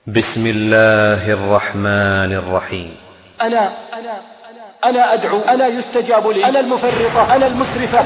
بسم الله الرحمن الرحيم. أنا أدعو، أنا يستجاب لي، أنا المفرطة، أنا المسرفة.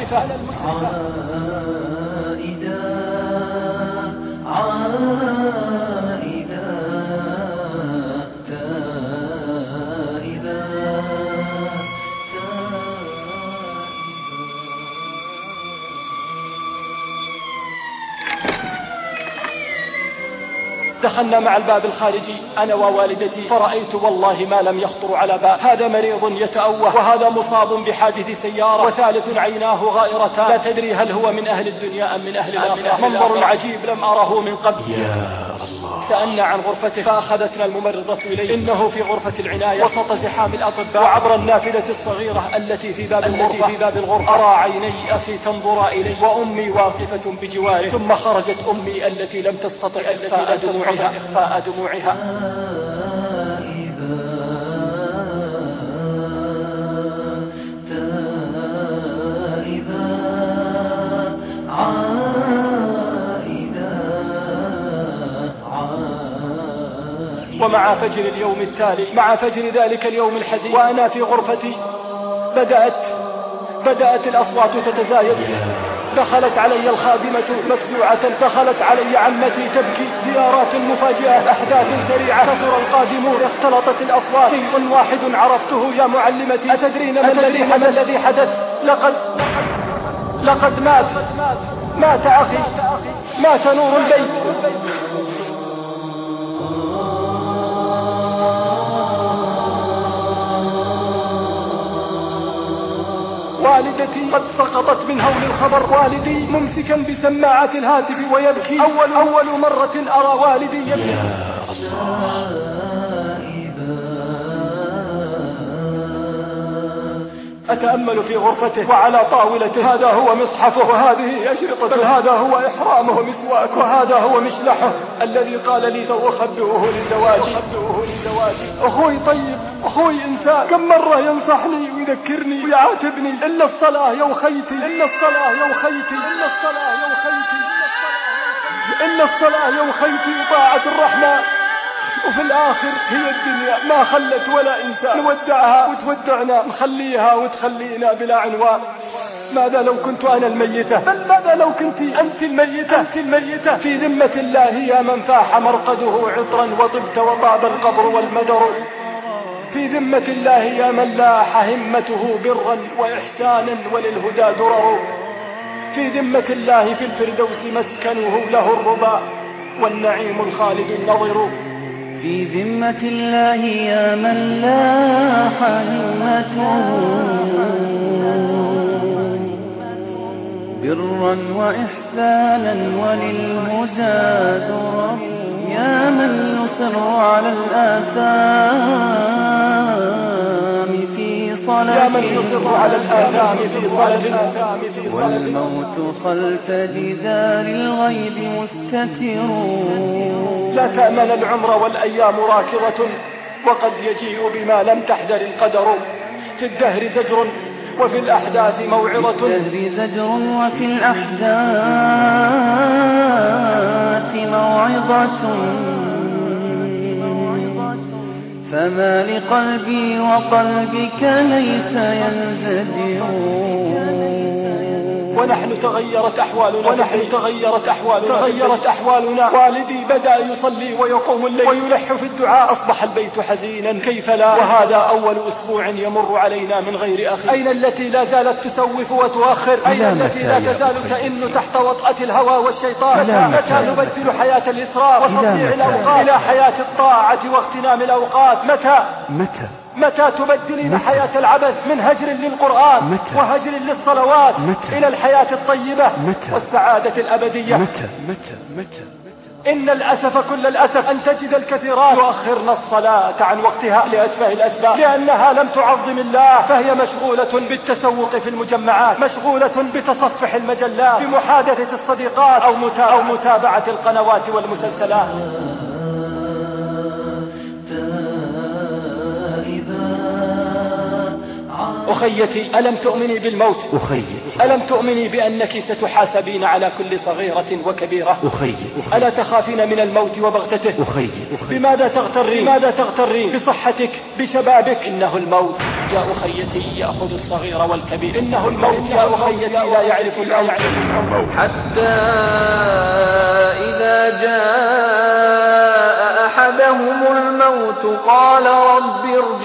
دخلنا مع الباب الخارجي أنا ووالدتي، فرأيت والله ما لم يخطر على بال. هذا مريض يتأوه، وهذا مصاب بحادث سيارة، وثالث عيناه غائرتان، لا تدري هل هو من أهل الدنيا أم من أهل الآخرة. منظر عجيب لم أره من قبل. سألنا عن غرفته، فأخذتنا الممرضة إليه. إنه في غرفة العناية وسط زحام الأطباء، وعبر النافذة الصغيرة التي في باب الغرفة أرى عيني أخي تنظر إلي، وأمي واقفة بجواره. ثم خرجت أمي التي لم تستطع إخفاء دموعها. ومع فجر اليوم التالي، مع فجر ذلك اليوم الحزين، وأنا في غرفتي بدأت الأصوات تتزايد. دخلت علي الخادمة مفزوعة، دخلت علي عمتي تبكي. زيارات مفاجئة، أحداث سريعة، كثر القادمون، اختلطت الأصوات. شيء واحد عرفته يا معلمتي، أتدرين ما الذي حدث؟ لقد مات أخي، مات نور البيت. والدتي قد سقطت من هول الخبر، والدي ممسكا بسماعات الهاتف ويبكي. أول مرة أرى والدي يبكي. أتأمل في غرفته وعلى طاولته، هذا هو مصحفه، وهذه أشرطته، هذا هو إحرامه مسواك، وهذا هو مشلحه الذي قال لي سأخبئه لزواجي. أخوي طيب، أخوي إنسان، كم مرة ينصحني ويذكرني ويعاتبني. إلا الصلاة يا أخيتي، إلا الصلاة يا أخيتي، إلا الصلاة يا أخيتي، إلا الصلاة يا أخيتي وطاعة الرحمن. وفي الآخر هي الدنيا ما خلت ولا إنسان، نودعها وتودعنا، نخليها وتخلينا بلا عنوان. ماذا لو كنت أنا الميتة؟ بل ماذا لو كنت أنت الميتة؟ في ذمة الله يا من فاح مرقده عطرا وطبت وطاب القبر والمدر. في ذمة الله يا من لاح همته برا وإحسانا وللهدى درر. في ذمة الله في الفردوس مسكنه له الرضا والنعيم الخالد النظر. في ذمة الله يا من لاح همته برا وإحسانا وللهدى درر. يا من يصر على الآثام في صلاة، والموت خلف جدار الغيب مستتر. لا تأمن العمر والأيام راكضة، وقد يجيء بما لم تحذر القدر. في الدهر زجر وفي الأحداث موعظة، في الدهر زجر وفي الأحداث موعظة. فما لقلبي وقلبك ليس ينزجر. ونحن تغيرت أحوالنا. والدي بدأ يصلي ويقوم الليل ويلح في الدعاء. أصبح البيت حزينا كيف لا، وهذا أول أسبوع يمر علينا من غير أخي. أين التي لا زالت تسوف وتؤخر؟ أين التي لا تزال تئن تحت وطأة الهوى والشيطان؟ متى نبدل حياة الإسراف وتضييع الأوقات إلى حياة الطاعة واغتنام الأوقات؟ متى تبدلين حياة العبث من هجر للقرآن وهجر للصلوات إلى الحياة الطيبة والسعادة الأبدية؟ متى إن الأسف كل الأسف أن تجد الكثيرات يؤخرن الصلاة عن وقتها لأتفه الأسباب، لأنها لم تعظم الله، فهي مشغولة بالتسوق في المجمعات، مشغولة بتصفح المجلات، بمحادثة الصديقات أو متابعة القنوات والمسلسلات. أخيتي ألم تؤمني بالموت؟ أخيتي ألم تؤمني بأنك ستحاسبين على كل صغيرة وكبيرة؟ أخيتي ألا تخافين من الموت وبغتته؟ أخيتي بماذا تغترين؟ بصحتك، بشبابك؟ إنه الموت يا أخيتي يأخذ الصغير والكبير. إنه الموت يا أخيتي لا يعرف الموت. حتى إذا جاء أحدهم الموت قال رب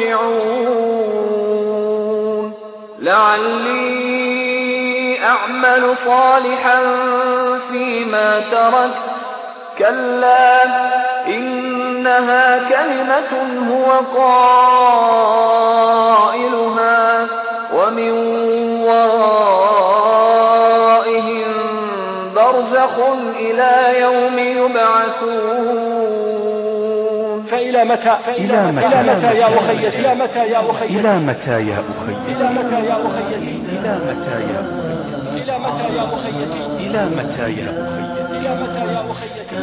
ارجعون لعلي أعمل صالحا فيما تركت كلا إنها كلمة هو قائلها ومن ورائهم برزخ إلى يوم يبعثون. فإلى متى يا أخيتي؟ إلى متى يا أخيتي؟ إلى متى يا أخيتي؟ إلى متى يا أخيتي؟ إلى متى يا أخيتي؟ إلى متى يا أخيتي؟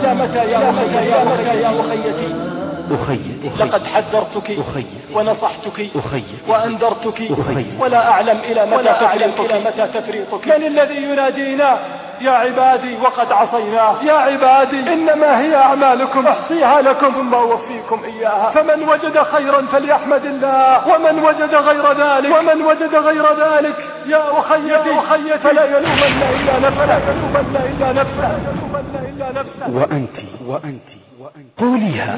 أخيتي لقد حذرتك أخيتي ونصحتك أخيتي وأنذرتك أخيتي ولا أعلم إلى متى تفريطك. من الذي ينادينا يا عبادي وقد عصيناه؟ يا عبادي إنما هي أعمالكم أحصيها لكم ثم أوفيكم إياها، فمن وجد خيرا فليحمد الله ومن وجد غير ذلك يا أخيتي فلا يلومن إلا نفسه. وأنت قوليها.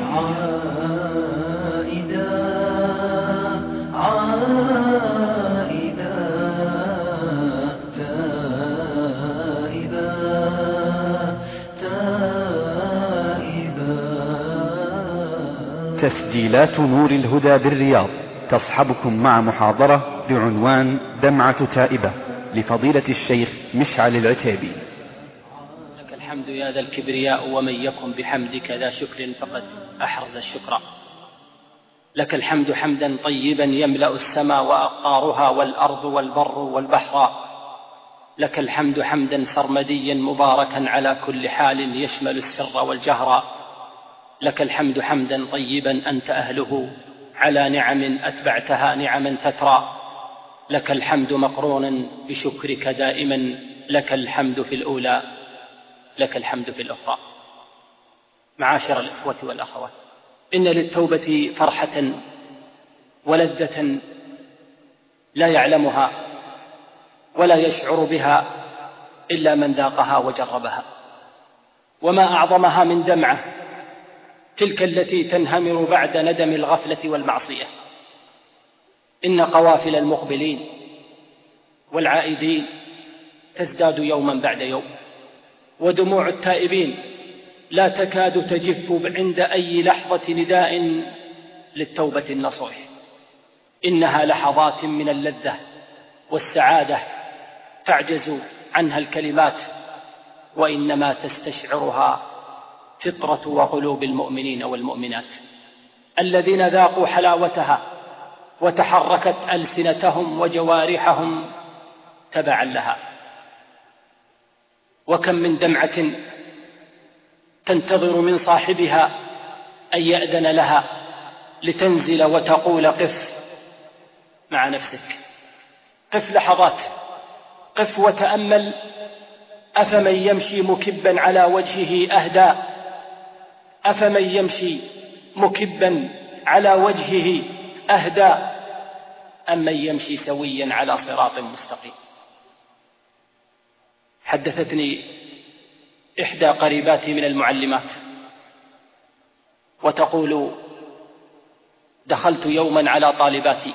تسجيلات نور الهدى بالرياض تصحبكم مع محاضرة بعنوان دمعة تائبة لفضيلة الشيخ مشعل العتيبي. لك الحمد يا ذا الكبرياء ومن يكن بحمدك ذا شكر فقد أحرز الشكر. لك الحمد حمدا طيبا يملأ السماء وأقطارها والأرض والبر والبحر. لك الحمد حمدا سرمديا مباركا على كل حال يشمل السر والجهر. لك الحمد حمدا طيبا أنت أهله على نعم أتبعتها نعما تترى. لك الحمد مقرونا بشكرك دائما، لك الحمد في الأولى لك الحمد في الأخرى. معاشر الإخوة والأخوات، إن للتوبة فرحة ولذة لا يعلمها ولا يشعر بها إلا من ذاقها وجربها. وما أعظمها من دمعة تلك التي تنهمر بعد ندم الغفلة والمعصية. إن قوافل المقبلين والعائدين تزداد يوما بعد يوم، ودموع التائبين لا تكاد تجف عند أي لحظة نداء للتوبة النصوح. إنها لحظات من اللذة والسعادة تعجز عنها الكلمات، وإنما تستشعرها فطرة وقلوب المؤمنين والمؤمنات الذين ذاقوا حلاوتها وتحركت ألسنتهم وجوارحهم تبعا لها. وكم من دمعة تنتظر من صاحبها أن يأذن لها لتنزل وتقول قف مع نفسك، قف لحظات، قف وتأمل. أفمن يمشي مكبا على وجهه أهدى، أفمن يمشي مكبا على وجهه أهدى أم من يمشي سويا على صراط مستقيم. حدثتني إحدى قريباتي من المعلمات وتقول: دخلت يوما على طالباتي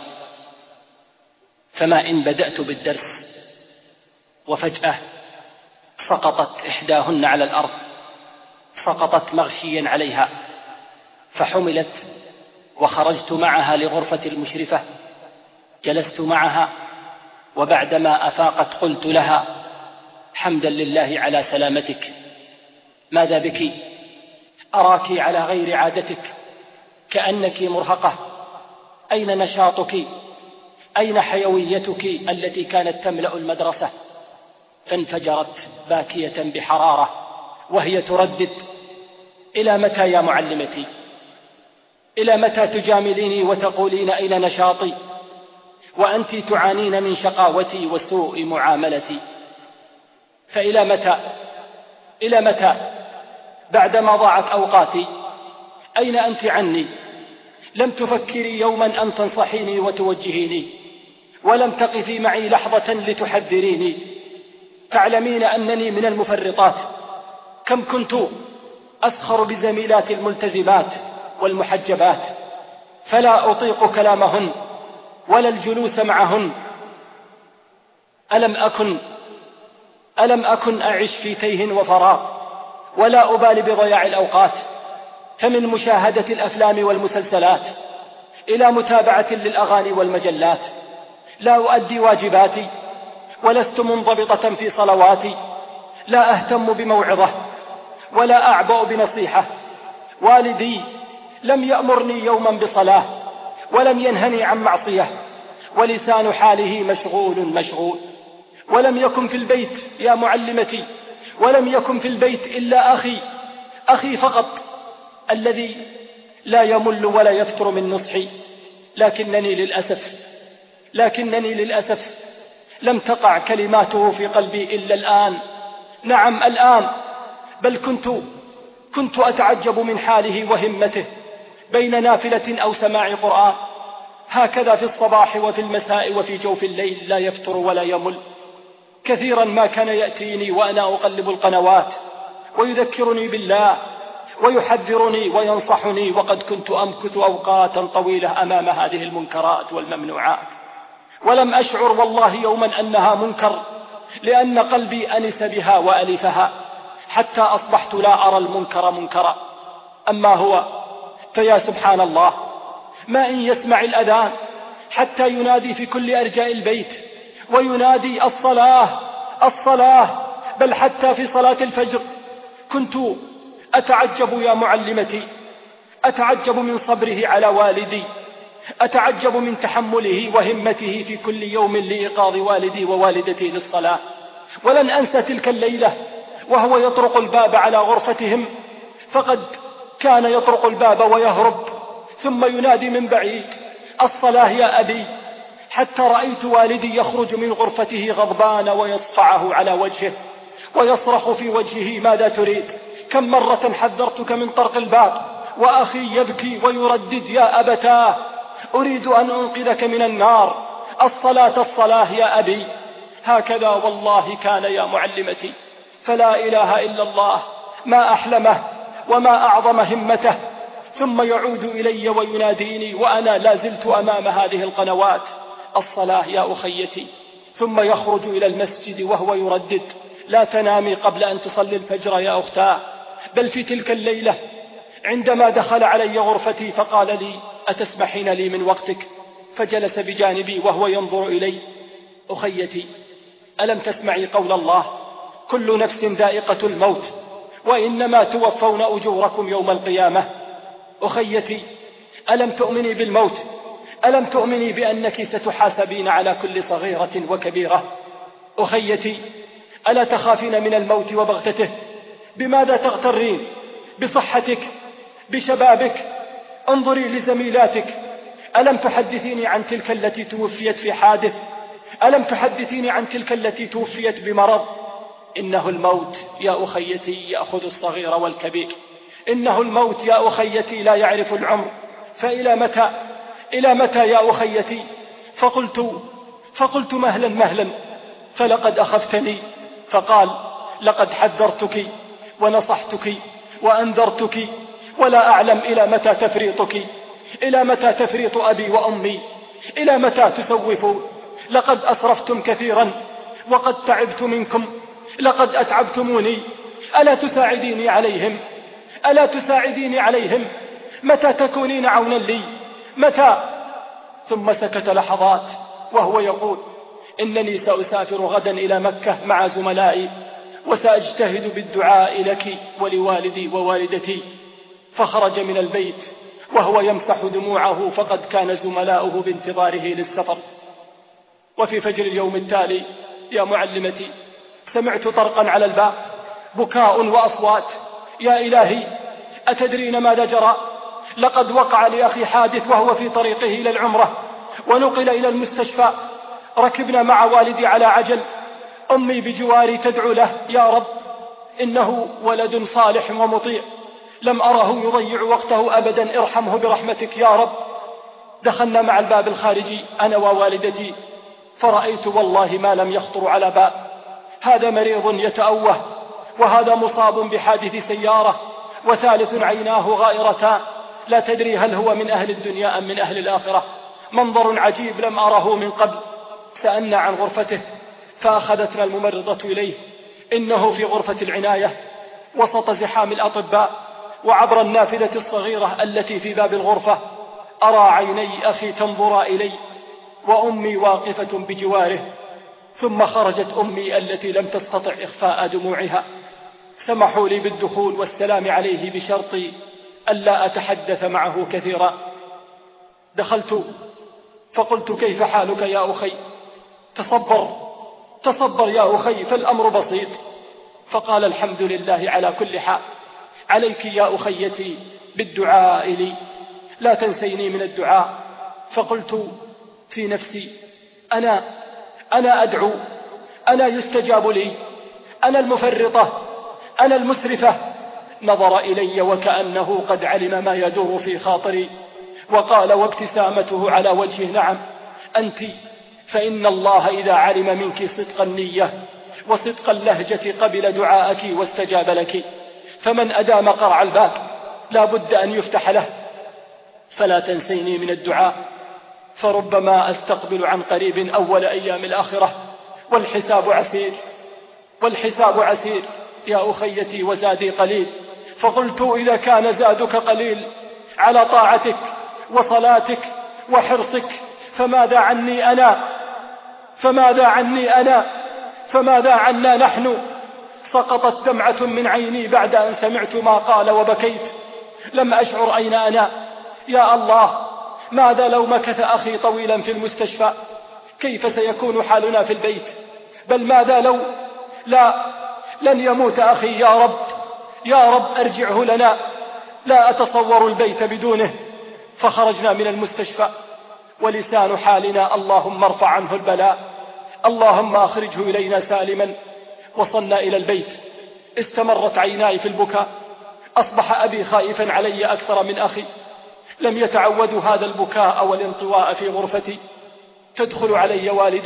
فما إن بدأت بالدرس وفجأة سقطت إحداهن على الأرض، سقطت مغشيا عليها، فحملت وخرجت معها لغرفة المشرفة، جلست معها، وبعدما أفاقت قلت لها: حمدا لله على سلامتك، ماذا بك؟ أراك على غير عادتك، كأنك مرهقة، أين نشاطك؟ أين حيويتك التي كانت تملأ المدرسة؟ فانفجرت باكية بحرارة وهي تردد: إلى متى يا معلمتي؟ إلى متى تجامليني وتقولين أين نشاطي؟ وأنت تعانين من شقاوتي وسوء معاملتي. فإلى متى؟ إلى متى بعدما ضاعت أوقاتي؟ أين أنت عني؟ لم تفكري يوما أن تنصحيني وتوجهيني، ولم تقفي معي لحظة لتحذريني. تعلمين أنني من المفرطات. كم كنت أسخر بزميلات الملتزمات والمحجبات، فلا أطيق كلامهن ولا الجلوس معهن. ألم أكن أعيش في تيه وفراغ، ولا أبالي بضياع الأوقات. فمن مشاهدة الأفلام والمسلسلات إلى متابعة للأغاني والمجلات، لا أؤدي واجباتي، ولست منضبطة في صلواتي، لا أهتم بموعظة ولا أعبأ بنصيحة. والدي لم يأمرني يوما بصلاة، ولم ينهني عن معصية، ولسان حاله مشغول. ولم يكن في البيت يا معلمتي، ولم يكن في البيت إلا أخي فقط، الذي لا يمل ولا يفتر من نصحي. لكنني للأسف لم تقع كلماته في قلبي إلا الآن. نعم الآن، بل كنت أتعجب من حاله وهمته بين نافلة أو سماع قرآن، هكذا في الصباح وفي المساء وفي جوف الليل، لا يفتر ولا يمل. كثيرا ما كان يأتيني وأنا أقلب القنوات ويذكرني بالله ويحذرني وينصحني، وقد كنت أمكث أوقاتا طويلة أمام هذه المنكرات والممنوعات، ولم أشعر والله يوما أنها منكر، لأن قلبي أنس بها وألفها، حتى أصبحت لا أرى المنكر منكرا. أما هو فيا سبحان الله، ما إن يسمع الأذان حتى ينادي في كل أرجاء البيت، وينادي الصلاة، بل حتى في صلاة الفجر كنت أتعجب يا معلمتي، أتعجب من صبره على والدي، أتعجب من تحمله وهمته في كل يوم لإيقاظ والدي ووالدتي للصلاة. ولن أنسى تلك الليلة وهو يطرق الباب على غرفتهم، فقد كان يطرق الباب ويهرب، ثم ينادي من بعيد: الصلاة يا أبي، حتى رأيت والدي يخرج من غرفته غضبان ويصفعه على وجهه ويصرخ في وجهه: ماذا تريد؟ كم مرة حذرتك من طرق الباب وأخي يبكي ويردد: يا أبتاه، أريد أن أنقذك من النار، الصلاة يا أبي. هكذا والله كان يا معلمتي، فلا إله إلا الله، ما أحلمه وما أعظم همته. ثم يعود إلي ويناديني وأنا لا زلت أمام هذه القنوات: الصلاة يا أخيتي. ثم يخرج إلى المسجد وهو يردد: لا تنامي قبل أن تصلي الفجر يا أختاه. بل في تلك الليلة عندما دخل علي غرفتي فقال لي: أتسمحين لي من وقتك؟ فجلس بجانبي وهو ينظر إلي: أخيتي، ألم تسمعي قول الله: كل نفس ذائقة الموت وإنما توفون أجوركم يوم القيامة؟ أخيتي، ألم تؤمني بالموت؟ ألم تؤمني بأنك ستحاسبين على كل صغيرة وكبيرة؟ أخيتي، ألا تخافين من الموت وبغتته؟ بماذا تغترين؟ بصحتك، بشبابك؟ انظري لزميلاتك، ألم تحدثيني عن تلك التي توفيت في حادث؟ ألم تحدثيني عن تلك التي توفيت بمرض؟ إنه الموت يا أخيتي يأخذ الصغير والكبير، إنه الموت يا أخيتي لا يعرف العمر. فإلى متى؟ إلى متى يا أخيتي؟ فقلت مهلا، فلقد أخفتني. فقال: لقد حذرتك ونصحتك وأنذرتك، ولا أعلم إلى متى تفريطك، إلى متى تفريط أبي وأمي، إلى متى تسوفوا؟ لقد أسرفتم كثيرا وقد تعبت منكم، لقد أتعبتموني، ألا تساعديني عليهم؟ ألا تساعديني عليهم؟ متى تكونين عونا لي؟ متى؟ ثم سكت لحظات وهو يقول: إنني سأسافر غدا إلى مكة مع زملائي، وسأجتهد بالدعاء لك ولوالدي ووالدتي. فخرج من البيت وهو يمسح دموعه، فقد كان زملاؤه بانتظاره للسفر. وفي فجر اليوم التالي يا معلمتي سمعت طرقا على الباب، بكاء وأصوات. يا إلهي، أتدرين ماذا جرى؟ لقد وقع لأخي حادث وهو في طريقه إلى العمرة، ونقل إلى المستشفى. ركبنا مع والدي على عجل، أمي بجواري تدعو له: يا رب إنه ولد صالح ومطيع، لم أره يضيع وقته أبدا، ارحمه برحمتك يا رب. دخلنا مع الباب الخارجي أنا ووالدتي، فرأيت والله ما لم يخطر على بال. هذا مريض يتأوه، وهذا مصاب بحادث سيارة، وثالث عيناه غائرتان، لا تدري هل هو من أهل الدنيا أم من أهل الآخرة. منظر عجيب لم أره من قبل. سألنا عن غرفته، فأخذتنا الممرضة إليه. إنه في غرفة العناية وسط زحام الأطباء، وعبر النافذة الصغيرة التي في باب الغرفة أرى عيني أخي تنظر إلي، وأمي واقفة بجواره. ثم خرجت أمي التي لم تستطع إخفاء دموعها. سمحوا لي بالدخول والسلام عليه بشرط ألا أتحدث معه كثيرا. دخلت فقلت: كيف حالك يا أخي؟ تصبر يا أخي، فالأمر بسيط. فقال: الحمد لله على كل حال، عليك يا أخيتي بالدعاء لي، لا تنسيني من الدعاء. فقلت في نفسي: أنا أدعو، أنا يستجاب لي، أنا المفرطة، أنا المسرفة. نظر إلي وكأنه قد علم ما يدور في خاطري، وقال وابتسامته على وجهه: نعم أنت، فإن الله إذا علم منك صدق النية وصدق اللهجة قبل دعاءك واستجاب لك، فمن أدام قرع الباب لا بد أن يفتح له، فلا تنسيني من الدعاء، فربما أستقبل عن قريب أول أيام الآخرة، والحساب عسير يا أخيتي، وزادي قليل. فقلت: إذا كان زادك قليل على طاعتك وصلاتك وحرصك، فماذا عنا نحن؟ سقطت دمعة من عيني بعد أن سمعت ما قال وبكيت. لم أشعر أين أنا. يا الله، ماذا لو مكث أخي طويلا في المستشفى؟ كيف سيكون حالنا في البيت؟ بل ماذا لو لن يموت أخي؟ يا رب أرجعه لنا، لا أتصور البيت بدونه. فخرجنا من المستشفى ولسان حالنا: اللهم ارفع عنه البلاء، اللهم أخرجه إلينا سالما. وصلنا إلى البيت، استمرت عيناي في البكاء. أصبح أبي خائفا علي أكثر من أخي. لم يتعودوا هذا البكاء والانطواء في غرفتي. تدخل علي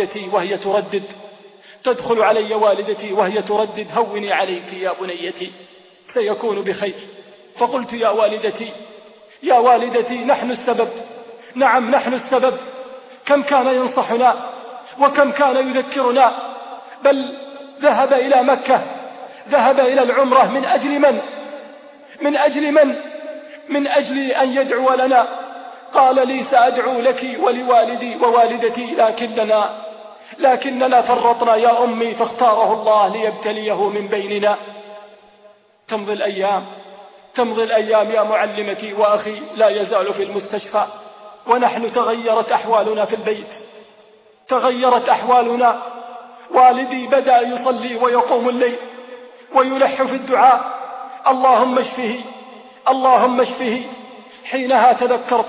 والدتي وهي تردد: هوني عليك يا بنيتي، سيكون بخير. فقلت: يا والدتي نحن السبب. نعم نحن السبب. كم كان ينصحنا وكم كان يذكرنا، بل ذهب إلى مكة، ذهب إلى العمرة من أجل من أجل أن يدعو لنا. قال لي: سأدعو لك ولوالدي ووالدتي، لكننا فرطنا يا أمي، فاختاره الله ليبتليه من بيننا. تمضي الأيام يا معلمتي، وأخي لا يزال في المستشفى، ونحن تغيرت أحوالنا في البيت، تغيرت أحوالنا. والدي بدأ يصلي ويقوم الليل ويلح في الدعاء: اللهم اشفه، اللهم اشفه. حينها تذكرت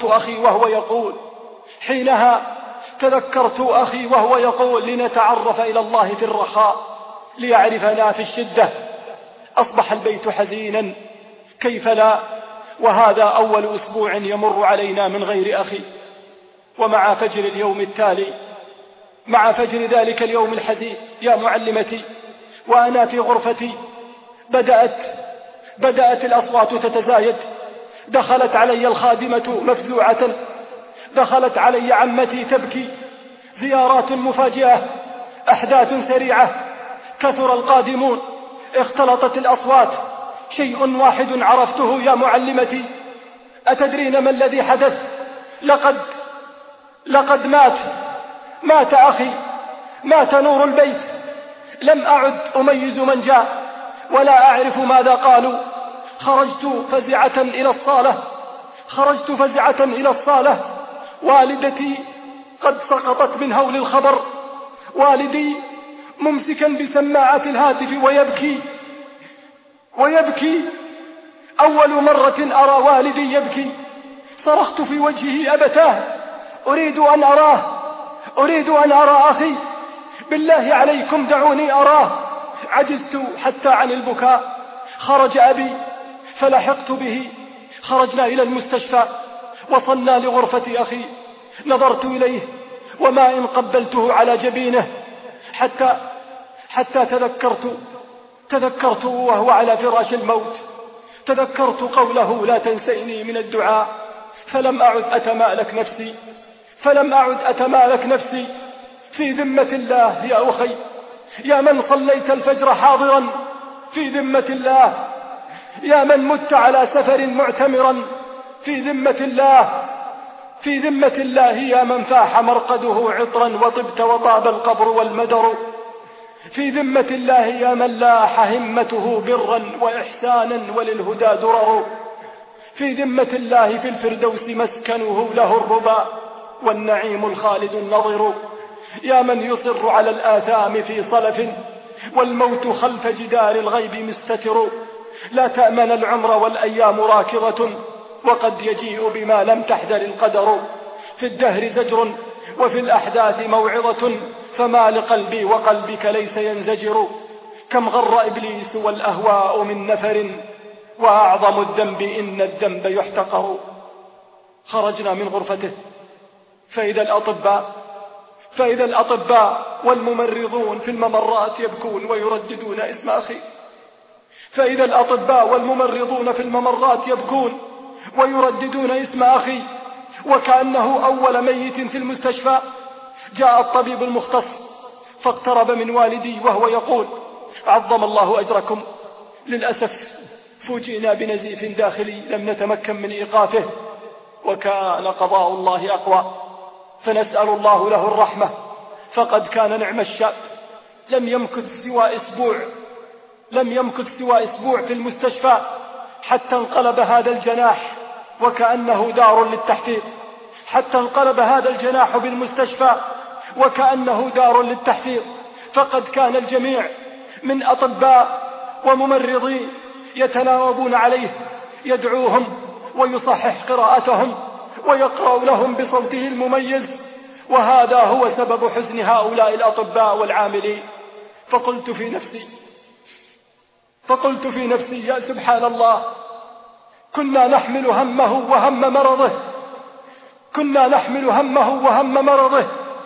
أخي وهو يقول: لنتعرف إلى الله في الرخاء ليعرفنا في الشدة. أصبح البيت حزينا، كيف لا، وهذا أول أسبوع يمر علينا من غير أخي. ومع فجر اليوم التالي، مع فجر ذلك اليوم الحزين يا معلمتي، وأنا في غرفتي، بدأت الأصوات تتزايد. دخلت علي الخادمة مفزوعة، دخلت علي عمتي تبكي. زيارات مفاجئة، أحداث سريعة، كثر القادمون، اختلطت الأصوات. شيء واحد عرفته يا معلمتي. أتدرين ما الذي حدث؟ لقد مات أخي، مات نور البيت. لم أعد أميز من جاء ولا أعرف ماذا قالوا. خرجت فزعة إلى الصالة. والدتي قد سقطت من هول الخبر، والدي ممسكا بسماعات الهاتف ويبكي. أول مرة أرى والدي يبكي. صرخت في وجهه: أبتاه، أريد أن أرى أخي، بالله عليكم دعوني أراه. عجزت حتى عن البكاء. خرج أبي فلحقت به، خرجنا إلى المستشفى، وصلنا لغرفة أخي. نظرت إليه وما إن قبلته على جبينه حتى تذكرت وهو على فراش الموت. تذكرت قوله لا تنسيني من الدعاء، فلم أعد أتمالك نفسي. في ذمة الله يا أخي، يا من صليت الفجر حاضرا، في ذمة الله، يا من مت على سفر معتمرا، في ذمة الله، يا من فاح مرقده عطرا وطبت وطاب القبر والمدر، في ذمة الله، يا من لاح همته برا وإحسانا وللهدى درر، في ذمة الله في الفردوس مسكنه له الربا والنعيم الخالد النظر، يا من يصر على الآثام في صلف والموت خلف جدار الغيب مستتر، لا تأمن العمر والأيام راكضة وقد يجيء بما لم تحذر القدر، في الدهر زجر وفي الأحداث موعظة فما لقلبي وقلبك ليس ينزجر، كم غر إبليس والأهواء من نفر وأعظم الذنب إن الذنب يحتقر. خرجنا من غرفته فإذا الأطباء والممرضون في الممرات يبكون ويرددون اسم أخي، فإذا الأطباء والممرضون في الممرات يبكون ويرددون اسم أخي، وكأنه أول ميت في المستشفى. جاء الطبيب المختص فاقترب من والدي وهو يقول عظم الله أجركم، للأسف فوجئنا بنزيف داخلي لم نتمكن من إيقافه، وكان قضاء الله أقوى، فنسأل الله له الرحمة، فقد كان نعم الشاب، لم يمكث سوى أسبوع في المستشفى حتى انقلب هذا الجناح وكأنه دار للتحفيظ، فقد كان الجميع من أطباء وممرضين يتناوبون عليه، يدعوهم ويصحح قراءتهم ويقرأ لهم بصوته المميز، وهذا هو سبب حزن هؤلاء الأطباء والعاملين. فقلت في نفسي يا سبحان الله، كنا نحمل همه وهم مرضه،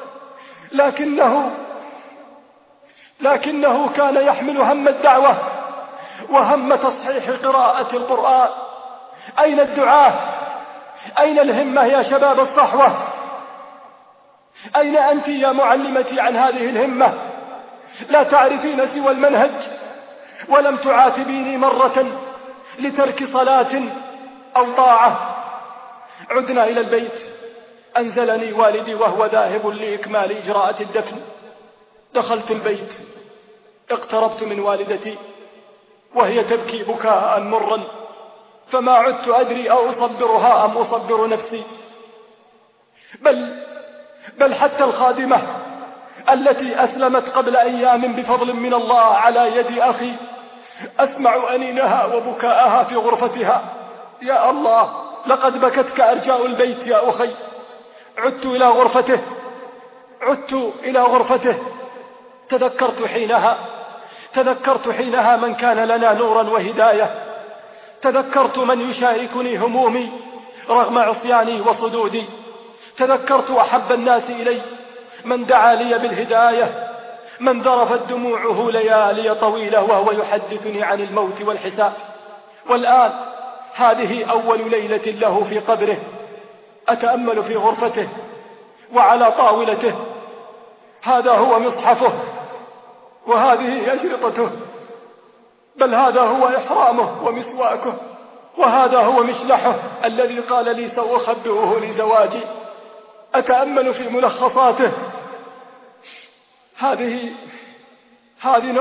لكنه كان يحمل هم الدعوة وهم تصحيح قراءة القرآن. أين الدعاة؟ أين الهمة يا شباب الصحوة؟ أين أنت يا معلمتي عن هذه الهمة؟ لا تعرفين سوى المنهج، ولم تعاتبيني مرة لترك صلاة أو طاعة. عدنا إلى البيت، أنزلني والدي وهو ذاهب لإكمال إجراءات الدفن. دخلت البيت، اقتربت من والدتي وهي تبكي بكاء مرا، فما عدت أدري أصبرها أم أصبر نفسي، بل حتى الخادمة التي أسلمت قبل أيام بفضل من الله على يد أخي أسمع أنينها وبكاءها في غرفتها. يا الله، لقد بكتك أرجاء البيت يا أخي. عدت إلى غرفته. تذكرت حينها من كان لنا نورا وهداية. تذكرت من يشاركني همومي رغم عصياني وصدودي. تذكرت أحب الناس إلي من دعا لي بالهداية، من ذرفت دموعه ليالي طويلة وهو يحدثني عن الموت والحساب. والآن هذه أول ليلة له في قبره. أتأمل في غرفته وعلى طاولته، هذا هو مصحفه وهذه أشرطته، بل هذا هو إحرامه ومسواكه، وهذا هو مشلحه الذي قال لي سأخبئه لزواجي. أتأمل في ملخصاته، هذه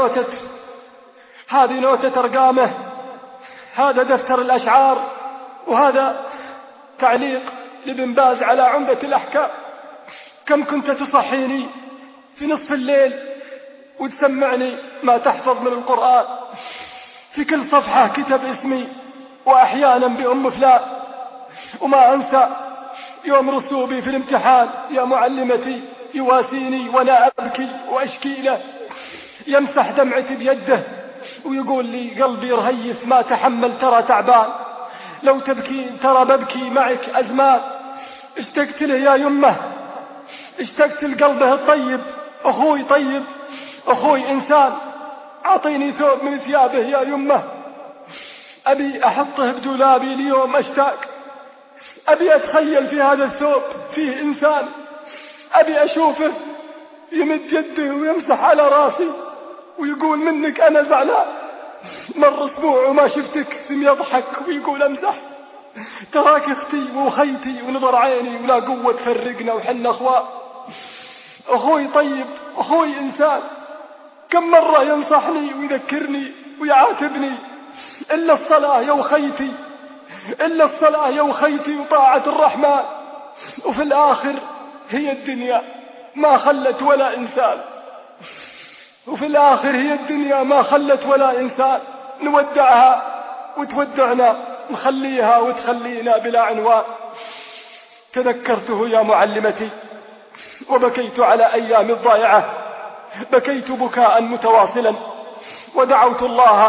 نوتة أرقامه، هذا دفتر الأشعار، وهذا تعليق لابن باز على عمدة الأحكام. كم كنت تصحيني في نصف الليل وتسمعني ما تحفظ من القرآن، في كل صفحة كتب اسمي وأحيانا بأم فلان، وما أنسى يوم رسوبي في الامتحان يا معلمتي يواسيني وأنا أبكي وأشكي له، يمسح دمعتي بيده ويقول لي قلبي رهيف ما تحمل ترى تعبان، لو تبكي ترى ببكي معك أزمان. اشتقت له يا يمه، اشتقت لقلبه الطيب، أخوي طيب، أخوي إنسان، أعطيني ثوب من ثيابه يا يمه، أبي أحطه بدولابي اليوم أشتاق، أبي أتخيل في هذا الثوب فيه إنسان، أبي أشوفه يمد يده ويمسح على راسي ويقول منك أنا زعلان، مر أسبوع وما شفتك، ثم يضحك ويقول أمزح، تراك اختي وخيتي ونظر عيني ولا قوة تفرقنا وحنا أخوان. أخوي طيب، أخوي إنسان، كم مرة ينصحني ويذكرني ويعاتبني، إلا الصلاة يا أخيتي، إلا الصلاة يا أخيتي وطاعة الرحمن، وفي الآخر هي الدنيا ما خلت ولا إنسان، وفي الآخر هي الدنيا ما خلت ولا إنسان، نودعها وتودعنا، نخليها وتخلينا بلا عنوان. تذكرته يا معلمتي وبكيت على أيام الضائعة، بكيت بكاء متواصلا ودعوت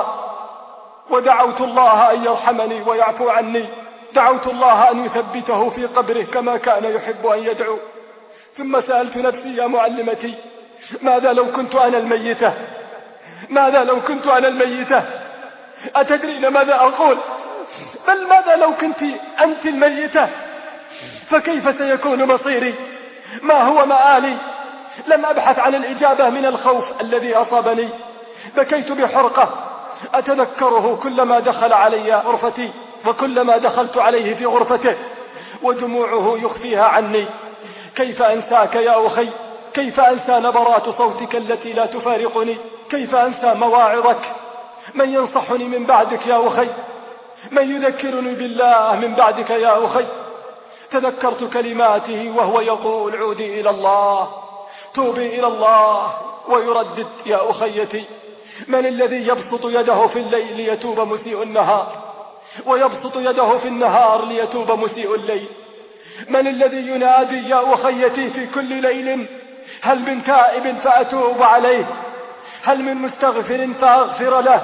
الله أن يرحمني ويعفو عني، دعوت الله أن يثبته في قبره كما كان يحب أن يدعو. ثم سألت نفسي يا معلمتي ماذا لو كنت أنا الميتة، ماذا لو كنت أنا الميتة؟ أتدرين ماذا أقول؟ بل ماذا لو كنت أنت الميتة؟ فكيف سيكون مصيري؟ ما هو مآلي؟ لم أبحث عن الإجابة من الخوف الذي أصابني. بكيت بحرقة أتذكره كلما دخل علي غرفتي وكلما دخلت عليه في غرفته، ودموعه يخفيها عني. كيف أنساك يا أخي؟ كيف أنسى نبرات صوتك التي لا تفارقني؟ كيف أنسى مواعظك؟ من ينصحني من بعدك يا أخي؟ من يذكرني بالله من بعدك يا أخي؟ تذكرت كلماته وهو يقول عودي إلى الله، توبي إلى الله، ويردد يا أخيتي من الذي يبسط يده في الليل ليتوب مسيء النهار، ويبسط يده في النهار ليتوب مسيء الليل؟ من الذي ينادي يا أخيتي في كل ليل هل من تائب فأتوب عليه، هل من مستغفر فأغفر له؟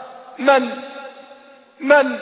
من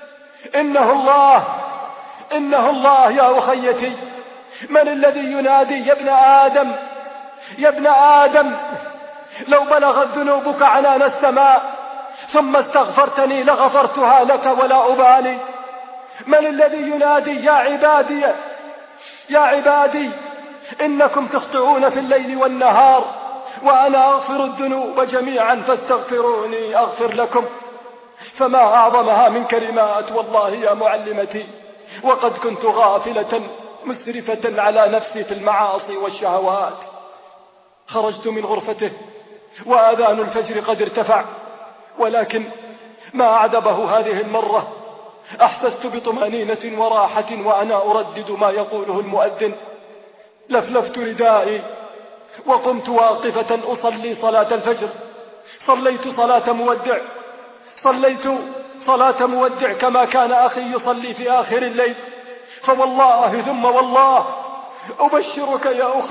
إنه الله يا أخيتي. من الذي ينادي يا ابن آدم، يا ابن آدم لو بلغت ذنوبك عنان السماء ثم استغفرتني لغفرتها لك ولا أبالي. من الذي ينادي يا عبادي إنكم تخطئون في الليل والنهار وأنا أغفر الذنوب جميعا فاستغفروني أغفر لكم. فما أعظمها من كلمات والله يا معلمتي، وقد كنت غافلة مسرفة على نفسي في المعاصي والشهوات. خرجت من غرفته وآذان الفجر قد ارتفع، ولكن ما أعذبه هذه المرة أحسست بطمأنينة وراحة وأنا أردد ما يقوله المؤذن. لفلفت ردائي وقمت واقفة أصلي صلاة الفجر. صليت صلاة مودع كما كان أخي يصلي في آخر الليل. فوالله ثم والله أبشرك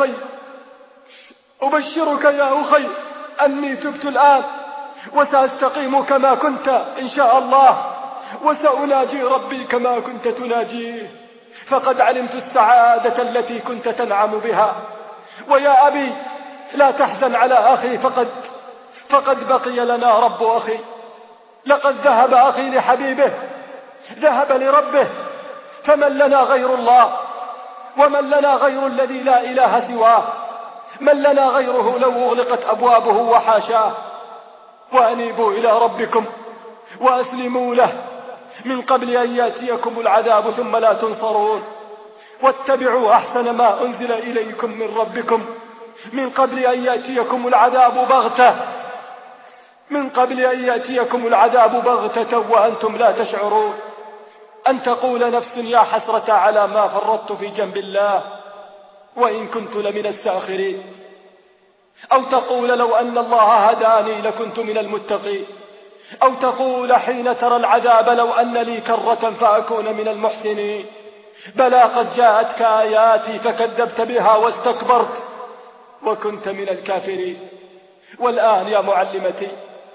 يا أخي أني تبت الآن وسأستقيم كما كنت إن شاء الله، وسأناجي ربي كما كنت تناجيه، فقد علمت السعادة التي كنت تنعم بها. ويا أبي لا تحزن على أخي، فقد بقي لنا رب أخي. لقد ذهب أخي لحبيبه، ذهب لربه، فمن لنا غير الله، ومن لنا غير الذي لا إله سواه، من لنا غيره لو أغلقت أبوابه وحاشاه. وأنيبوا إلى ربكم وأسلموا له من قبل أن يأتيكم العذاب ثم لا تنصرون، واتبعوا أحسن ما أنزل إليكم من ربكم من قبل أن يأتيكم العذاب بغتة وأنتم لا تشعرون. أن تقول نفس يا حسرة على ما فرطت في جنب الله وإن كنت لمن الساخرين، أو تقول لو أن الله هداني لكنت من المتقين، أو تقول حين ترى العذاب لو أن لي كرة فأكون من المحسنين. بلى قد جاءتك آياتي فكذبت بها واستكبرت وكنت من الكافرين. والآن يا معلمتي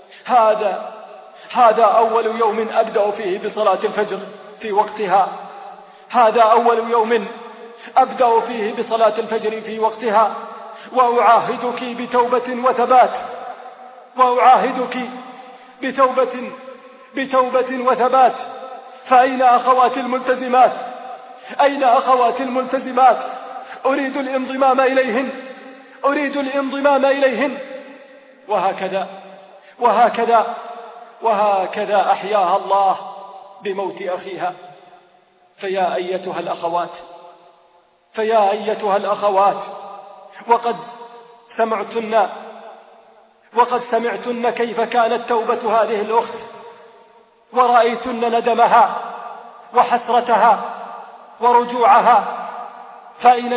هذا أول يوم أبدأ فيه بصلاة الفجر في وقتها. هذا أول يوم أبدأ فيه بصلاة الفجر في وقتها، وأعاهدك بتوبة وثبات، وأعاهدك بتوبة وثبات. فأين أخواتي الملتزمات؟ أين أخواتي الملتزمات؟ أريد الانضمام إليهن. وهكذا أحياها الله بموت أخيها. فيا أيتها الأخوات، وقد سمعتن كيف كانت توبة هذه الأخت، ورأيتن ندمها وحسرتها ورجوعها. فأين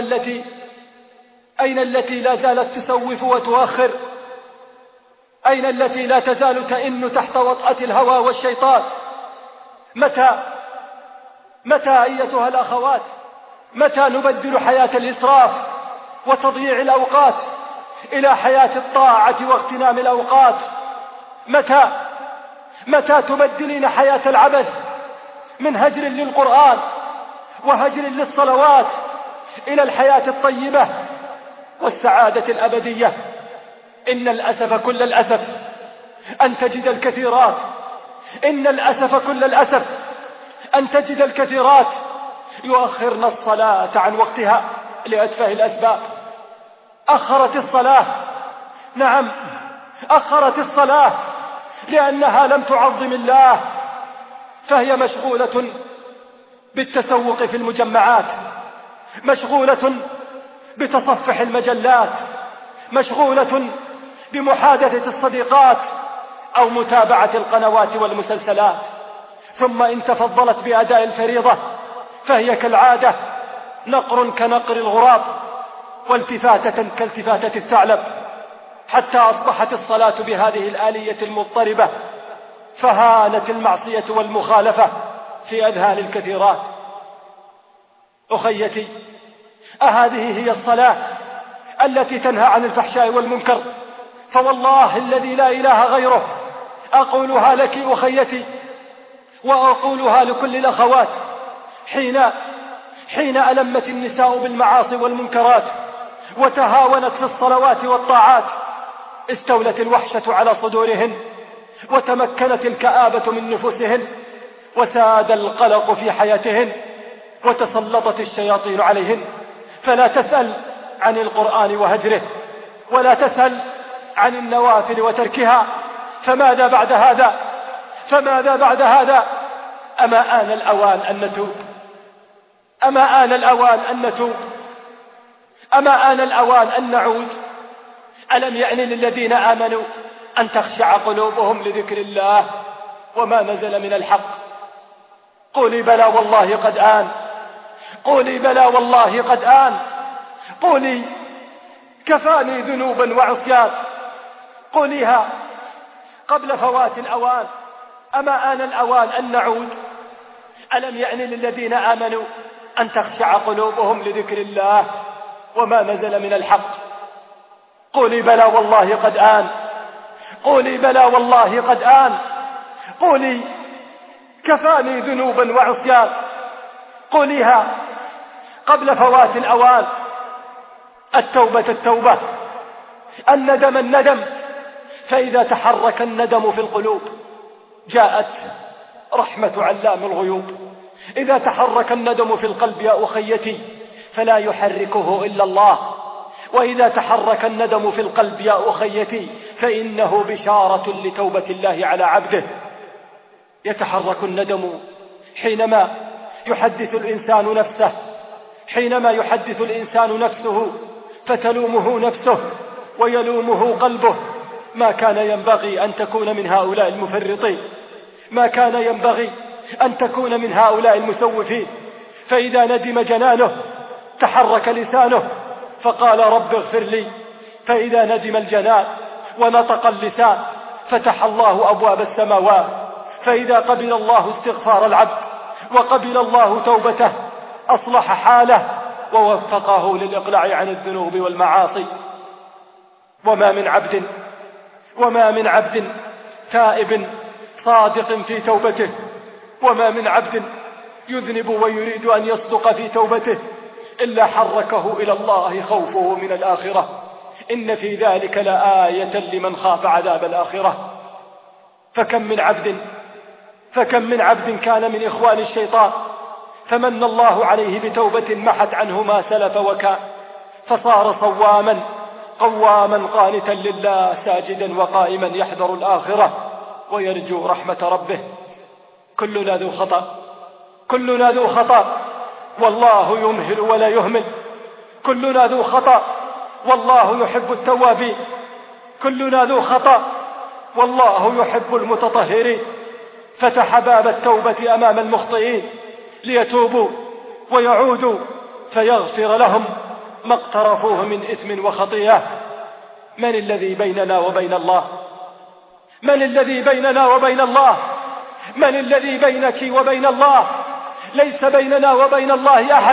التي لا زالت تسوف وتؤخر؟ أين التي لا تزال تئن تحت وطأة الهوى والشيطان؟ متى أيتها الأخوات؟ متى نبدل حياة الإسراف وتضييع الأوقات إلى حياة الطاعة واغتنام الأوقات؟ متى تبدلين حياة العبث من هجر للقرآن وهجر للصلوات إلى الحياة الطيبة والسعادة الأبدية؟ إن الأسف كل الأسف أن تجد الكثيرات يؤخرن الصلاة عن وقتها لأتفه الأسباب. أخرت الصلاة لأنها لم تعظم الله، فهي مشغولة بالتسوق في المجمعات، مشغولة بتصفح المجلات، مشغولة بمحادثة الصديقات أو متابعة القنوات والمسلسلات. ثم إن تفضلت بأداء الفريضة فهي كالعادة نقر كنقر الغراب، والتفاتة كالتفاتة الثعلب، حتى أصبحت الصلاة بهذه الآلية المضطربة، فهانت المعصية والمخالفة في أذهان الكثيرات. أخيتي، أهذه هي الصلاة التي تنهى عن الفحشاء والمنكر؟ فوالله الذي لا إله غيره أقولها لك أخيتي، وأقولها لكل الأخوات. حين ألمت النساء بالمعاصي والمنكرات وتهاونت في الصلوات والطاعات، استولت الوحشة على صدورهن، وتمكنت الكآبة من نفوسهن، وساد القلق في حياتهن، وتسلطت الشياطين عليهن. فلا تسأل عن القرآن وهجره، ولا تسأل عن النوافل وتركها. فماذا بعد هذا؟ أما آن الأوان أن نتوب؟ أما آن الأوان أن نعود؟ ألم يأن للذين آمنوا أن تخشع قلوبهم لذكر الله وما نزل من الحق؟ قولي بلى والله قد آن، قولي بلى والله قد آن، قولي كفاني ذنوبا وعصيان، قوليها قبل فوات الأوان. أما آن الأوان أن نعود؟ ألم يأن للذين آمنوا أن تخشع قلوبهم لذكر الله وما نزل من الحق؟ قولي بلى والله قد آن، قولي بلى والله قد آن، قولي كفاني ذنوبا وعصيان، قوليها قبل فوات الأوان. التوبة، الندم، فإذا تحرك الندم في القلوب جاءت رحمة علام الغيوب. إذا تحرك الندم في القلب يا أخيتي فلا يحركه إلا الله. وإذا تحرك الندم في القلب يا أخيتي فإنه بشارة لتوبة الله على عبده. يتحرك الندم حينما يحدث الإنسان نفسه فتلومه نفسه ويلومه قلبه. ما كان ينبغي أن تكون من هؤلاء المفرطين، ما كان ينبغي أن تكون من هؤلاء المسوفين. فإذا ندم جنانه تحرك لسانه فقال رب اغفر لي. فإذا ندم الجنان ونطق اللسان فتح الله أبواب السماوات. فإذا قبل الله استغفار العبد وقبل الله توبته أصلح حاله ووفقه للإقلاع عن الذنوب والمعاصي. وما من عبد تائب صادق في توبته، وما من عبد يذنب ويريد أن يصدق في توبته إلا حركه إلى الله خوفه من الآخرة. إن في ذلك لآية لمن خاف عذاب الآخرة. فكم من عبد كان من إخوان الشيطان فمن الله عليه بتوبة محت عنه ما سلف وكان، فصار صواما قواما قانتا لله ساجدا وقائما يحذر الآخرة ويرجو رحمة ربه. كلنا ذو خطأ والله يمهل ولا يهمل. كلنا ذو خطأ والله يحب التوابين. كلنا ذو خطأ والله يحب المتطهرين. فتح باب التوبة أمام المخطئين ليتوبوا ويعودوا فيغفر لهم ما اقترفوه من إثم وخطيئة. من الذي بيننا وبين الله؟ من الذي بيننا وبين الله؟ من الذي بينك وبين الله؟ ليس بيننا وبين الله أحد.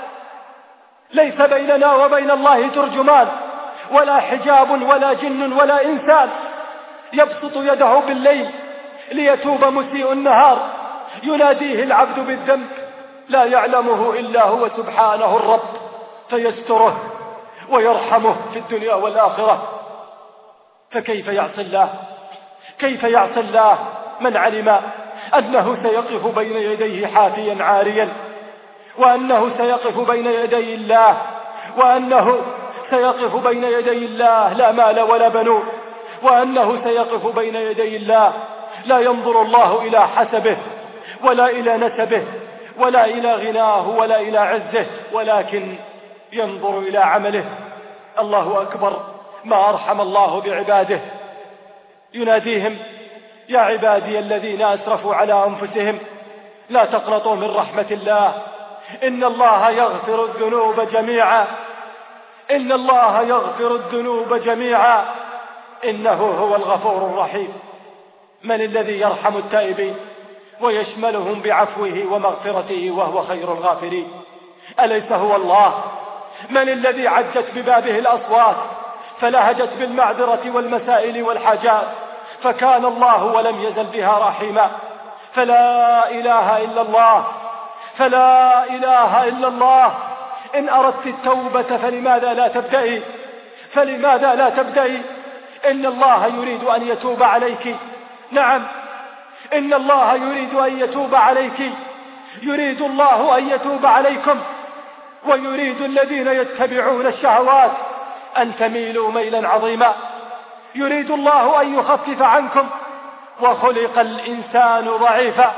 ليس بيننا وبين الله ترجمان ولا حجاب ولا جن ولا إنسان يبسط يده بالليل ليتوب مسيء النهار يناديه العبد بالذنب لا يعلمه إلا هو سبحانه الرب فيستره ويرحمه في الدنيا والآخرة. فكيف يعصي الله؟ كيف يعصي الله من علم أنه سيقف بين يديه حافيا عاريا، وأنه سيقف بين يدي الله، وأنه سيقف بين يدي الله لا مال ولا بنون، وأنه سيقف بين يدي الله لا ينظر الله إلى حسبه ولا إلى نسبه ولا إلى غناه ولا إلى عزه، ولكن ينظر إلى عمله. الله أكبر، ما أرحم الله بعباده. يناديهم: يا عبادي الذين أسرفوا على أنفسهم لا تقنطوا من رحمة الله إن الله يغفر الذنوب جميعا، إن الله يغفر الذنوب جميعا إنه هو الغفور الرحيم. من الذي يرحم التائبين ويشملهم بعفوه ومغفرته وهو خير الغافرين؟ أليس هو الله؟ من الذي عجت ببابه الأصوات فلهجت بالمعذرة والمسائل والحاجات فكان الله ولم يزل بها رحيما؟ فلا إله إلا الله، فلا إله إلا الله. إن أردت التوبة فلماذا لا تبدأي؟ فلماذا لا تبدأي؟ إن الله يريد أن يتوب عليك. نعم، إن الله يريد أن يتوب عليك. يريد الله أن يتوب عليكم، ويريد الذين يتبعون الشهوات أن تميلوا ميلا عظيما. يريد الله أن يخفف عنكم، وخلق الإنسان ضعيفا.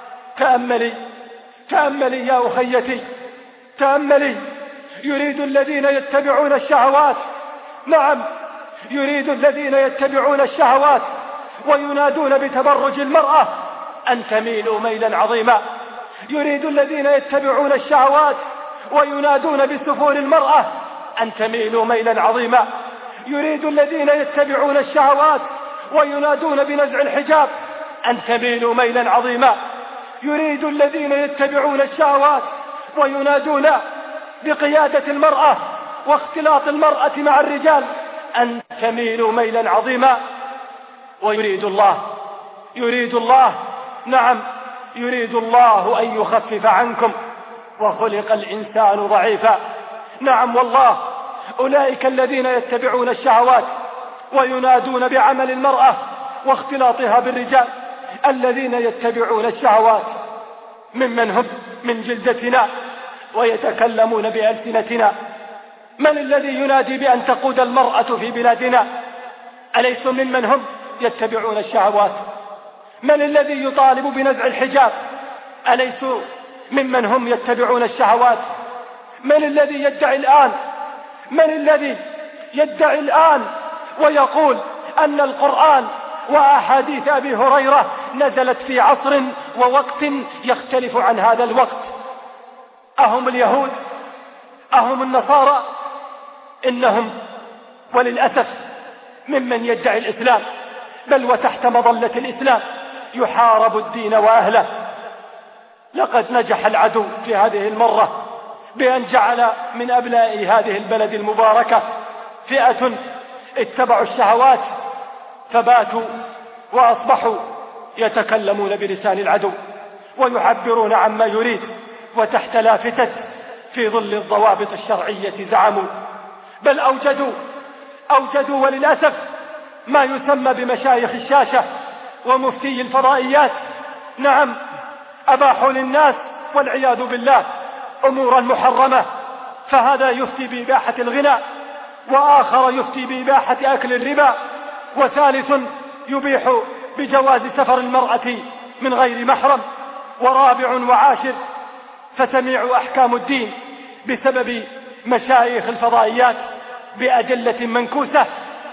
تأملي يا أخيتي، تأملي. يريد الذين يتبعون الشهوات، نعم، يريد الذين يتبعون الشهوات وينادون بتبرج المرأة أن تميلوا ميلا عظيما. يريد الذين يتبعون الشهوات وينادون بسفور المرأة أن تميلوا ميلا عظيما. يريد الذين يتبعون الشهوات وينادون بنزع الحجاب أن تميلوا ميلا عظيما. يريد الذين يتبعون الشهوات وينادون بقيادة المرأة واختلاط المرأة مع الرجال أن تميلوا ميلا عظيما. ويريد الله، نعم، يريد الله أن يخفف عنكم، وخلق الإنسان ضعيفا. نعم والله، أولئك الذين يتبعون الشهوات وينادون بعمل المرأة واختلاطها بالرجال، الذين يتبعون الشهوات ممن هم من جلدتنا ويتكلمون بألسنتنا. من الذي ينادي بأن تقود المرأة في بلادنا؟ أليسوا ممن هم يتبعون الشهوات؟ من الذي يطالب بنزع الحجاب؟ أليسوا ممن هم يتبعون الشهوات؟ من الذي يدعي الآن ويقول أن القرآن وأحاديث أبي هريرة نزلت في عصر ووقت يختلف عن هذا الوقت؟ أهم اليهود؟ أهم النصارى؟ إنهم وللأسف ممن يدعي الإسلام، بل وتحت مظلة الإسلام يحارب الدين وأهله. لقد نجح العدو في هذه المرة بأن جعل من أبناء هذه البلد المباركة فئة اتبعوا الشهوات فباتوا وأصبحوا يتكلمون بلسان العدو ويعبرون عما يريد، وتحت لافتة في ظل الضوابط الشرعية زعموا، بل أوجدوا وللأسف ما يسمى بمشايخ الشاشة ومفتي الفضائيات. نعم، أباحوا للناس والعياذ بالله أمورا محرمة، فهذا يفتي بإباحة الغناء، وآخر يفتي بإباحة أكل الربا، وثالث يبيح بجواز سفر المرأة من غير محرم، ورابع وعاشر فتميع أحكام الدين بسبب مشايخ الفضائيات بأدلة منكوسة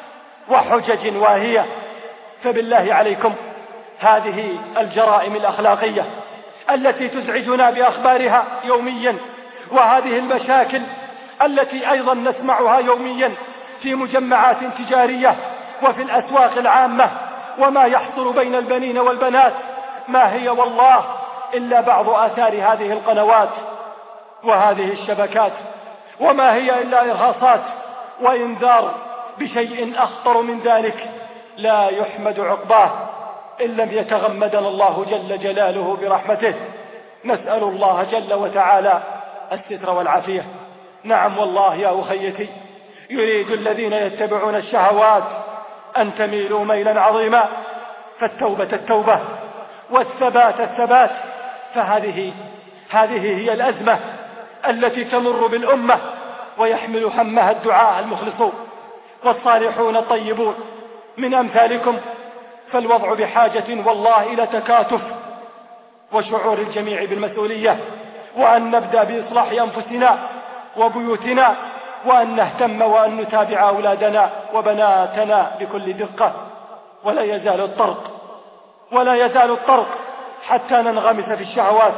وحجج واهية. فبالله عليكم هذه الجرائم الأخلاقية التي تزعجنا بأخبارها يوميا، وهذه المشاكل التي أيضا نسمعها يوميا في مجمعات تجارية وفي الأسواق العامة، وما يحصل بين البنين والبنات، ما هي والله إلا بعض آثار هذه القنوات وهذه الشبكات، وما هي إلا إرهاصات وإنذار بشيء أخطر من ذلك لا يحمد عقباه إن لم يتغمدنا الله جل جلاله برحمته. نسأل الله جل وتعالى الستر والعافية. نعم والله يا أخيتي، يريد الذين يتبعون الشهوات أن تميلوا ميلا عظيما، فالتوبة التوبة والثبات الثبات. فهذه هي الأزمة التي تمر بالأمة، ويحمل همها الدعاء المخلصون والصالحون الطيبون من أمثالكم. فالوضع بحاجة والله إلى تكاتف وشعور الجميع بالمسؤولية، وأن نبدأ بإصلاح أنفسنا وبيوتنا، وأن نهتم وأن نتابع أولادنا وبناتنا بكل دقة. ولا يزال الطرق حتى ننغمس في الشهوات،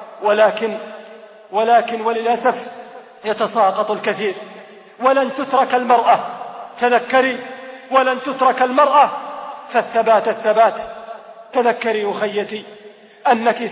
ولكن وللأسف يتساقط الكثير. ولن تترك المرأة، تذكري، ولن تترك المرأة، فالثبات الثبات. تذكري أخيتي أنك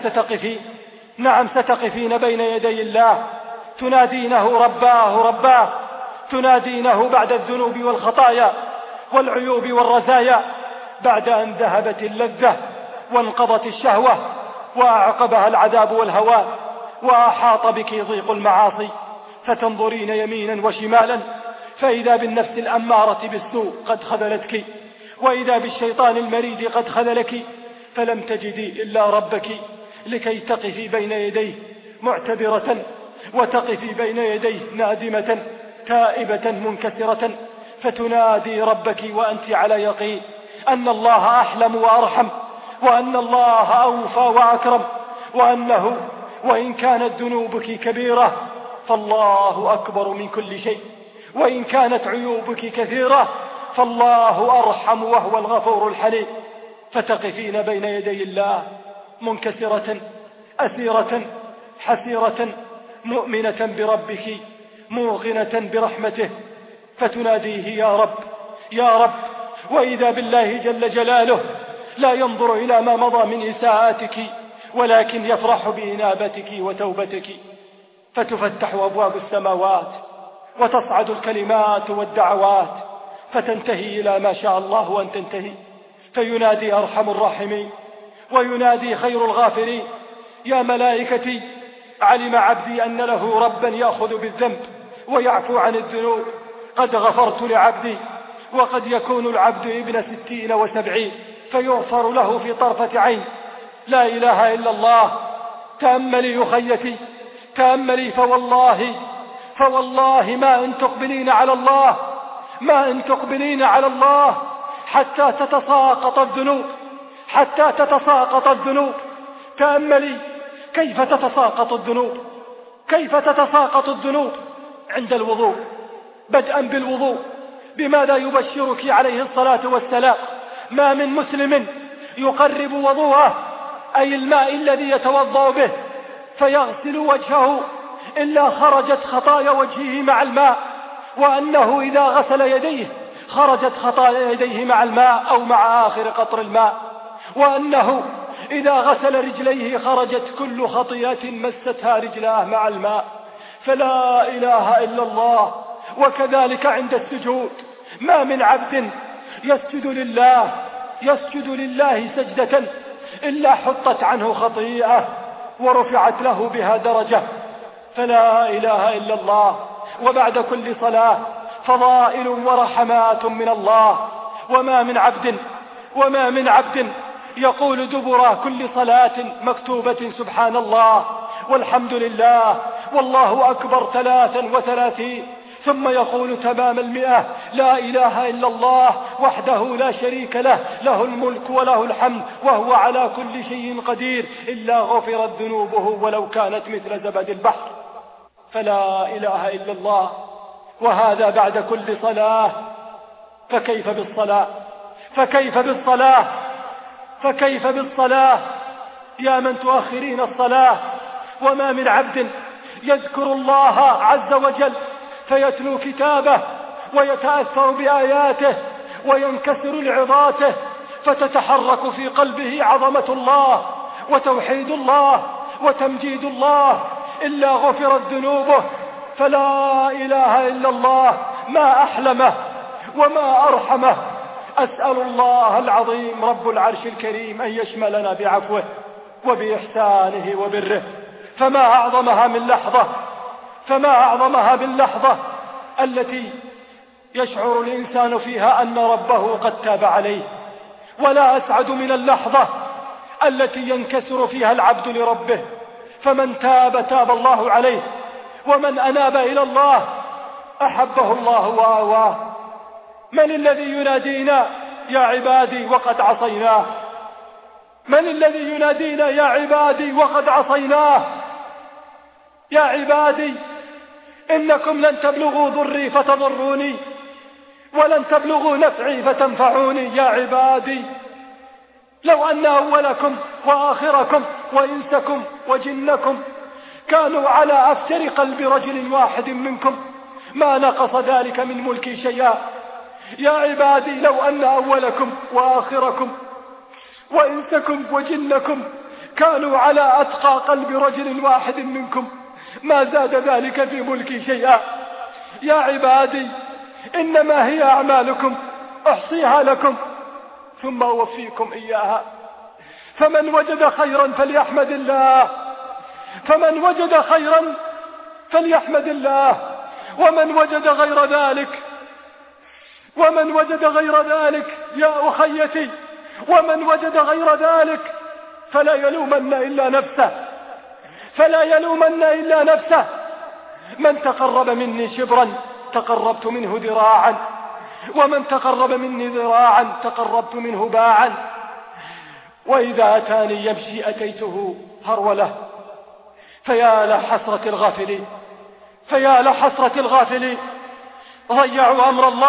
ستقفين بين يدي الله، تنادينه رباه، تنادينه بعد الذنوب والخطايا والعيوب والرزايا، بعد أن ذهبت اللذة وانقضت الشهوة وأعقبها العذاب والهوان، وأحاط بك ضيق المعاصي، فتنظرين يمينا وشمالا فإذا بالنفس الأمارة بالسوء قد خذلتك، وإذا بالشيطان المريد قد خذلك، فلم تجدي إلا ربك لكي تقفي بين يديه معتذرة، وتقفي بين يديه نادمة تائبة منكسرة، فتنادي ربك وأنت على يقين أن الله أحلم وأرحم، وأن الله أوفى وأكرم، وأنه وإن كانت ذنوبك كبيرة فالله أكبر من كل شيء، وإن كانت عيوبك كثيرة فالله أرحم وهو الغفور الحليم. فتقفين بين يدي الله منكسرة أسيرة حسيرة مؤمنة بربك موقنة برحمته، فتناديه يا رب يا رب، وإذا بالله جل جلاله لا ينظر إلى ما مضى من إساءاتك، ولكن يفرح بإنابتك وتوبتك. فتفتح أبواب السماوات وتصعد الكلمات والدعوات، فتنتهي إلى ما شاء الله أن تنتهي، فينادي أرحم الراحمين وينادي خير الغافرين يا ملائكتي علم عبدي أن له ربا يأخذ بالذنب ويعفو عن الذنوب، قد غفرت لعبدي. وقد يكون العبد ابن 60 و70 فيغفر له في طرفة عين. لا إله إلا الله. تأملي يخيتي، تأملي، فوالله ما أن تقبلين على الله، ما أن تقبلين على الله حتى تتساقط الذنوب، حتى تتساقط الذنوب. تأملي كيف تتساقط الذنوب، كيف تتساقط الذنوب عند الوضوء، بدءا بالوضوء. بماذا يبشرك عليه الصلاة والسلام؟ ما من مسلم يقرب وضوءه، أي الماء الذي يتوضأ به، فيغسل وجهه إلا خرجت خطايا وجهه مع الماء، وأنه إذا غسل يديه خرجت خطايا يديه مع الماء أو مع آخر قطر الماء، وأنه إذا غسل رجليه خرجت كل خطيئة مستها رجلاه مع الماء. فلا إله إلا الله. وكذلك عند السجود، ما من عبد يسجد لله سجدة إلا حطت عنه خطيئة ورفعت له بها درجة. فلا إله إلا الله. وبعد كل صلاة فضائل ورحمات من الله. وما من عبد يقول دبر كل صلاة مكتوبة سبحان الله والحمد لله والله أكبر 33، ثم يقول تمام 100 لا إله إلا الله وحده لا شريك له، له الملك وله الحمد وهو على كل شيء قدير، إلا غفرت ذنوبه ولو كانت مثل زبد البحر. فلا إله إلا الله. وهذا بعد كل صلاة. فكيف بالصلاة يا من تؤخرين الصلاة. وما من عبد يذكر الله عز وجل فيتلو كتابه ويتأثر بآياته وينكسر لعظاته فتتحرك في قلبه عظمة الله وتوحيد الله وتمجيد الله، إلا غفرت ذنوبه. فلا إله إلا الله. ما أحلمه وما أرحمه. أسأل الله العظيم رب العرش الكريم أن يشملنا بعفوه وبإحسانه وبره. فما أعظمها من لحظة التي يشعر الإنسان فيها أن ربه قد تاب عليه. ولا أسعد من اللحظة التي ينكسر فيها العبد لربه، فمن تاب الله عليه، ومن أناب إلى الله أحبه الله وآواه. من الذي ينادينا يا عبادي وقد عصيناه؟ من الذي ينادينا يا عبادي وقد عصيناه؟ يا عبادي إنكم لن تبلغوا ضري فتضروني ولن تبلغوا نفعي فتنفعوني. يا عبادي لو أن أولكم وآخركم وإنسكم وجنكم كانوا على أفجر قلب رجل واحد منكم ما نقص ذلك من ملكي شيئا. يا عبادي لو أن أولكم وآخركم وإنسكم وجنكم كانوا على أتقى قلب رجل واحد منكم ما زاد ذلك في ملكي شيئا. يا عبادي إنما هي أعمالكم أحصيها لكم ثم أوفيكم إياها. فمن وجد خيرا فليحمد الله، فمن وجد خيرا فليحمد الله، ومن وجد غير ذلك يا أخيتي، ومن وجد غير ذلك فلا يلومن إلا نفسه. من تقرب مني شبرا تقربت منه ذراعا، ومن تقرب مني ذراعا تقربت منه باعا. وإذا أتاني يمشي أتيته هرولة. فيا لحسرة الغافلين ضيعوا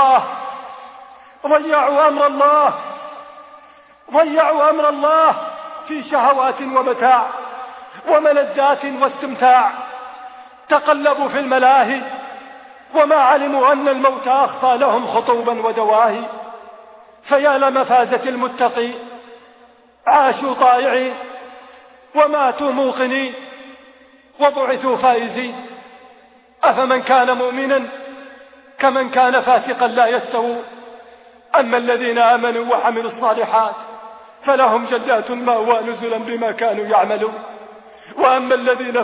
أمر الله في شهوات ومتاع وملذات واستمتاع. تقلبوا في الملاهي وما علموا أن الموت أخفى لهم خطوبا ودواهي. فيا لمفازة المتقين عاشوا طائعين وماتوا موقنين وبعثوا فائزين. أفمن كان مؤمنا كمن كان فاسقا لا يستوون. أما الذين آمنوا وعملوا الصالحات فلهم جنات مأوى نزلا بما كانوا يعملون. وأما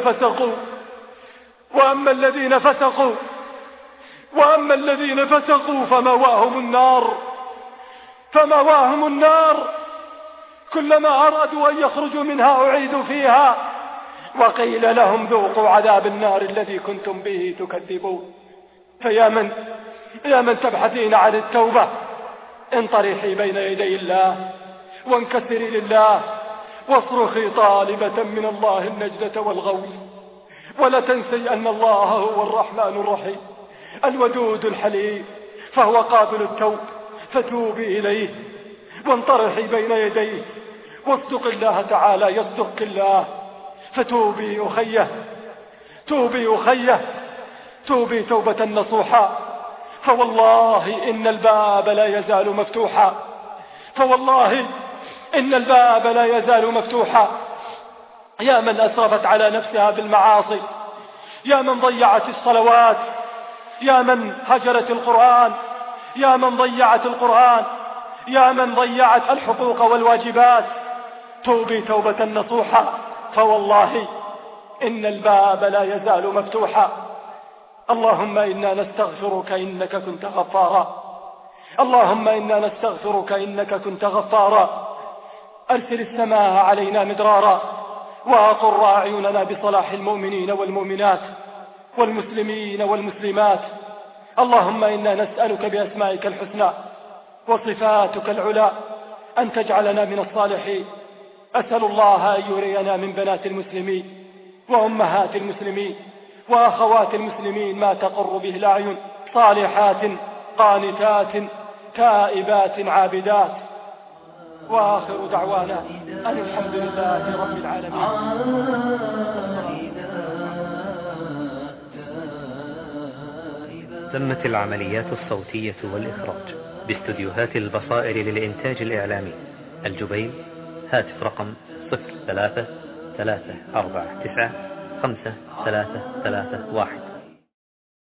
الذين فسقوا فمأواهم النار كلما أرادوا أن يخرجوا منها أعيدوا فيها وقيل لهم ذوقوا عذاب النار الذي كنتم به تكذبون. فيا من تبحثين عن التوبة انطرحي بين يدي الله وانكسري لله واصرخي طالبة من الله النجدة والغوث. ولا تنسي أن الله هو الرحمن الرحيم الودود الحليم، فهو قابل التوب. فتوبي إليه وانطرحي بين يديه واصدق الله تعالى يصدقك الله. فتوبي أخيه توبي توبة نصوحا، فوالله إن الباب لا يزال مفتوحا. يا من أسرفت على نفسها بالمعاصي يا من ضيعت الصلوات، يا من هجرت القرآن، يا من ضيعت القرآن، يا من ضيعت الحقوق والواجبات، توبي توبة نصوحة، فوالله إن الباب لا يزال مفتوحا. اللهم إنا نستغفرك إنك كنت غفارا، اللهم إنا نستغفرك إنك كنت غفارا. أرسل السماء علينا مدرارا، وأقر أعيننا بصلاح المؤمنين والمؤمنات والمسلمين والمسلمات. اللهم إنا نسألك بأسمائك الحسنى وصفاتك العلى أن تجعلنا من الصالحين. أسأل الله أن يرينا من بنات المسلمين وأمهات المسلمين وأخوات المسلمين ما تقر به الأعين، صالحات قانتات تائبات عابدات. وآخر دعوانا أن الحمد لله رب العالمين. تمت العمليات الصوتية والإخراج باستديوهات البصائر للإنتاج الإعلامي الجبيل. هاتف رقم 03 349 5331.